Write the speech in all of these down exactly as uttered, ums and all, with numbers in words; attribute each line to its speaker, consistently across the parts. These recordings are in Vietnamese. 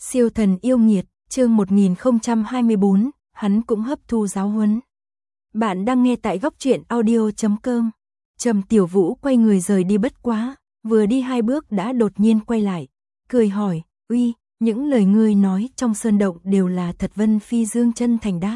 Speaker 1: Siêu thần yêu nghiệt, chương một nghìn không trăm hai mươi bốn, hắn cũng hấp thu giáo huấn. Bạn đang nghe tại góc truyện audio chấm com. Trầm Tiểu Vũ quay người rời đi bất quá, vừa đi hai bước đã đột nhiên quay lại, cười hỏi, uy, những lời ngươi nói trong sơn động đều là thật? Vân Phi Dương chân thành đáp.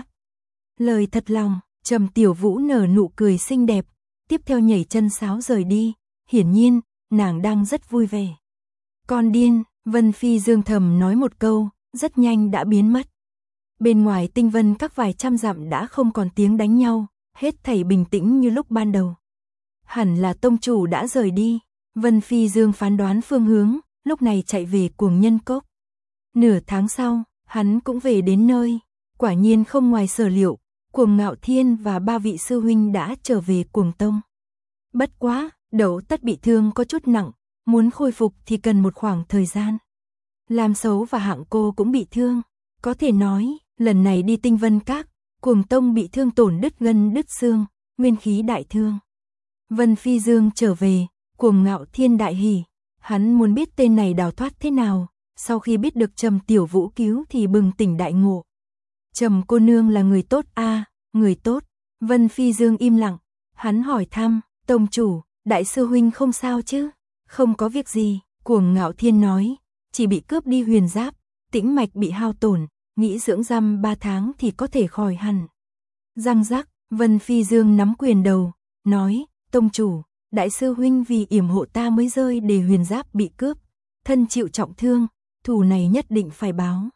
Speaker 1: Lời thật lòng. Trầm Tiểu Vũ nở nụ cười xinh đẹp, tiếp theo nhảy chân sáo rời đi, hiển nhiên, nàng đang rất vui vẻ. Con điên, Vân Phi Dương thầm nói một câu, rất nhanh đã biến mất. Bên ngoài tinh vân các vài trăm dặm đã không còn tiếng đánh nhau, hết thảy bình tĩnh như lúc ban đầu. Hẳn là tông chủ đã rời đi, Vân Phi Dương phán đoán phương hướng, lúc này chạy về Cuồng Nhân Cốc. Nửa tháng sau, hắn cũng về đến nơi, quả nhiên không ngoài sở liệu. Cuồng Ngạo Thiên và ba vị sư huynh đã trở về Cuồng Tông. Bất quá, Đậu Tất bị thương có chút nặng, muốn khôi phục thì cần một khoảng thời gian. Lam Xấu và Hạng Cô cũng bị thương, có thể nói, lần này đi Tinh Vân Các, Cuồng Tông bị thương tổn đứt gân đứt xương, nguyên khí đại thương. Vân Phi Dương trở về, Cuồng Ngạo Thiên đại hỉ, hắn muốn biết tên này đào thoát thế nào, sau khi biết được Trầm Tiểu Vũ cứu thì bừng tỉnh đại ngộ. Trầm cô nương là người tốt a, à, người tốt. Vân Phi Dương im lặng, hắn hỏi thăm, tông chủ, đại sư huynh không sao chứ? Không có việc gì, Cuồng Ngạo Thiên nói, chỉ bị cướp đi huyền giáp, tĩnh mạch bị hao tổn, nghĩ dưỡng răm ba tháng thì có thể khỏi hẳn. Răng rắc, Vân Phi Dương nắm quyền đầu, nói, tông chủ, đại sư huynh vì yểm hộ ta mới rơi để huyền giáp bị cướp, thân chịu trọng thương, thù này nhất định phải báo.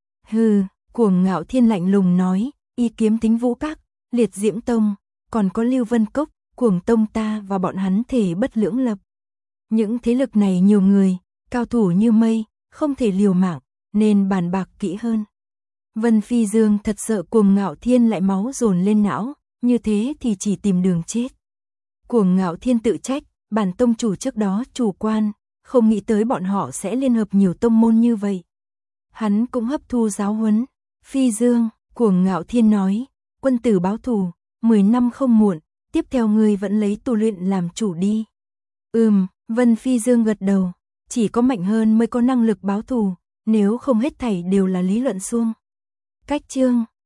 Speaker 1: Hừ. Cuồng Ngạo Thiên lạnh lùng nói, Y Kiếm Thính Vũ Các, Liệt Diễm Tông, còn có Lưu Vân Cốc, Cuồng Tông ta và bọn hắn thể bất lưỡng lập. Những thế lực này nhiều người, cao thủ như mây, không thể liều mạng, nên bàn bạc kỹ hơn. Vân Phi Dương thật sợ Cuồng Ngạo Thiên lại máu dồn lên não, như thế thì chỉ tìm đường chết. Cuồng Ngạo Thiên tự trách, bản tông chủ trước đó chủ quan, không nghĩ tới bọn họ sẽ liên hợp nhiều tông môn như vậy. Hắn cũng hấp thu giáo huấn. Phi Dương, Cuồng Ngạo Thiên nói, quân tử báo thù, mười năm không muộn, tiếp theo ngươi vẫn lấy tu luyện làm chủ đi. Ừm, Vân Phi Dương gật đầu, chỉ có mạnh hơn mới có năng lực báo thù, nếu không hết thảy đều là lý luận suông. Cách chương